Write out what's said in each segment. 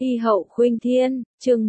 Y hậu khuynh thiên, chương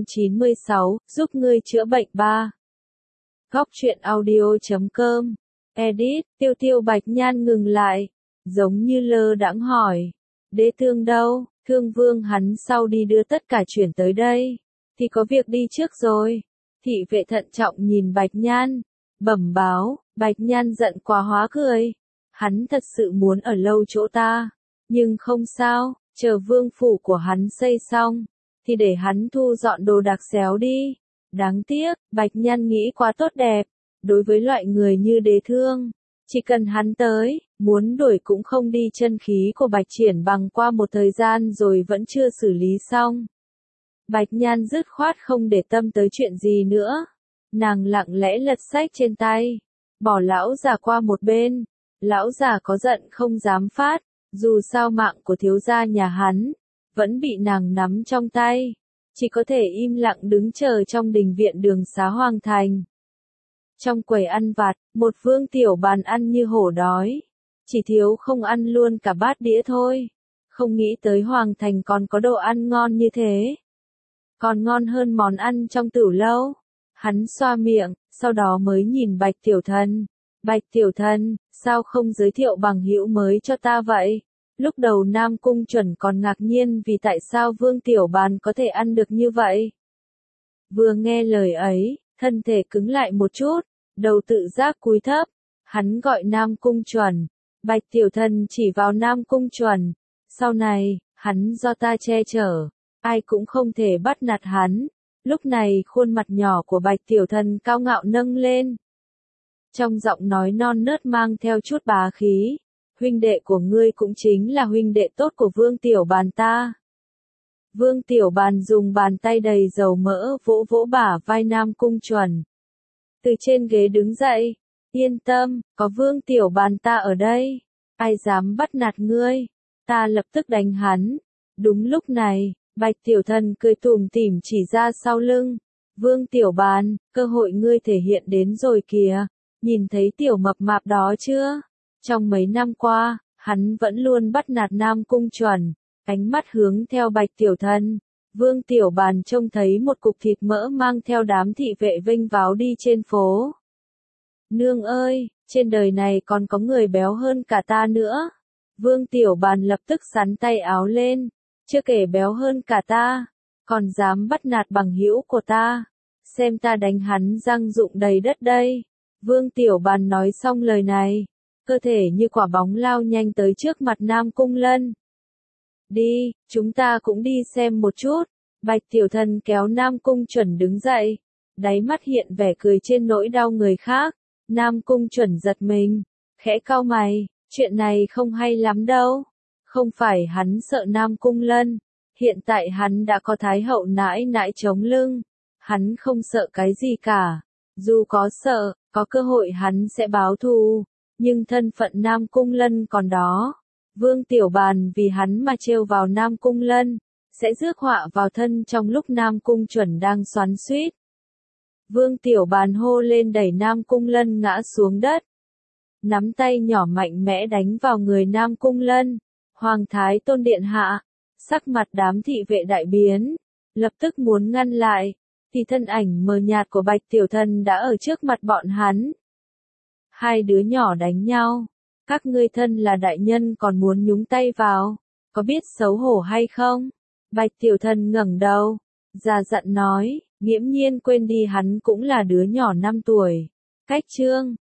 196, giúp ngươi chữa bệnh 3. Góc truyện audio.com. Edit, Tiêu Bạch Nhan ngừng lại, giống như lơ đãng hỏi. Đế Thương đâu? Thương Vương hắn sau đi đưa tất cả chuyển tới đây. Thì có việc đi trước rồi. Thị vệ thận trọng nhìn Bạch Nhan, bẩm báo. Bạch Nhan giận quá hóa cười. Hắn thật sự muốn ở lâu chỗ ta. Nhưng không sao, chờ vương phủ của hắn xây xong, thì để hắn thu dọn đồ đạc xéo đi. Đáng tiếc, Bạch Nhan nghĩ quá tốt đẹp. Đối với loại người như Đế Thương, chỉ cần hắn tới, muốn đuổi cũng không đi. Chân khí của Bạch Triển Bằng qua một thời gian rồi vẫn chưa xử lý xong. Bạch Nhan dứt khoát không để tâm tới chuyện gì nữa. Nàng lặng lẽ lật sách trên tay, bỏ lão già qua một bên. Lão già có giận không dám phát, dù sao mạng của thiếu gia nhà hắn vẫn bị nàng nắm trong tay, chỉ có thể im lặng đứng chờ trong đình viện đường xá Hoàng Thành. Trong quầy ăn vặt, một Vương Tiểu Bàn ăn như hổ đói, chỉ thiếu không ăn luôn cả bát đĩa thôi. Không nghĩ tới Hoàng Thành còn có đồ ăn ngon như thế, còn ngon hơn món ăn trong tửu lâu. Hắn xoa miệng, sau đó mới nhìn Bạch Tiểu Thần. Bạch Tiểu Thần, sao không giới thiệu bằng hữu mới cho ta vậy? Lúc đầu Nam Cung Chuẩn còn ngạc nhiên vì tại sao Vương Tiểu Bàn có thể ăn được như vậy. Vừa nghe lời ấy, thân thể cứng lại một chút, đầu tự giác cúi thấp. Hắn gọi Nam Cung Chuẩn. Bạch Tiểu Thần chỉ vào Nam Cung Chuẩn. Sau này, hắn do ta che chở, ai cũng không thể bắt nạt hắn. Lúc này khuôn mặt nhỏ của Bạch Tiểu Thần cao ngạo nâng lên. Trong giọng nói non nớt mang theo chút bá khí. Huynh đệ của ngươi cũng chính là huynh đệ tốt của Vương Tiểu Bàn ta. Vương Tiểu Bàn dùng bàn tay đầy dầu mỡ vỗ vỗ bả vai Nam Cung Chuẩn. Từ trên ghế đứng dậy. Yên tâm, có Vương Tiểu Bàn ta ở đây. Ai dám bắt nạt ngươi, ta lập tức đánh hắn. Đúng lúc này, Bạch Tiểu Thần cười tủm tỉm chỉ ra sau lưng. Vương Tiểu Bàn, cơ hội ngươi thể hiện đến rồi kìa. Nhìn thấy tiểu mập mạp đó chưa? Trong mấy năm qua, hắn vẫn luôn bắt nạt Nam Cung Chuẩn. Ánh mắt hướng theo Bạch Tiểu Thần. Vương Tiểu Bàn trông thấy một cục thịt mỡ mang theo đám thị vệ vênh váo đi trên phố. Nương ơi, trên đời này còn có người béo hơn cả ta nữa. Vương Tiểu Bàn lập tức xắn tay áo lên. Chưa kể béo hơn cả ta, còn dám bắt nạt bằng hữu của ta. Xem ta đánh hắn răng rụng đầy đất đây. Vương Tiểu Bàn nói xong lời này, cơ thể như quả bóng lao nhanh tới trước mặt Nam Cung Lân. Đi, chúng ta cũng đi xem một chút. Bạch Tiểu Thần kéo Nam Cung Chuẩn đứng dậy, đáy mắt hiện vẻ cười trên nỗi đau người khác. Nam Cung Chuẩn giật mình, khẽ cau mày, chuyện này không hay lắm đâu. Không phải hắn sợ Nam Cung Lân, hiện tại hắn đã có Thái hậu nãi nãi chống lưng, hắn không sợ cái gì cả. Dù có sợ, có cơ hội hắn sẽ báo thù, nhưng thân phận Nam Cung Lân còn đó. Vương Tiểu Bàn vì hắn mà trêu vào Nam Cung Lân, sẽ rước họa vào thân trong lúc Nam Cung Chuẩn đang xoắn xuýt. Vương Tiểu Bàn hô lên đẩy Nam Cung Lân ngã xuống đất. Nắm tay nhỏ mạnh mẽ đánh vào người Nam Cung Lân. Hoàng Thái Tôn điện hạ, sắc mặt đám thị vệ đại biến, lập tức muốn ngăn lại, thì thân ảnh mờ nhạt của Bạch Tiểu Thần đã ở trước mặt bọn hắn. Hai đứa nhỏ đánh nhau, các ngươi thân là đại nhân còn muốn nhúng tay vào, có biết xấu hổ hay không? Bạch Tiểu Thần ngẩng đầu, già dặn nói, nghiễm nhiên quên đi hắn cũng là đứa nhỏ 5 tuổi. Cách chương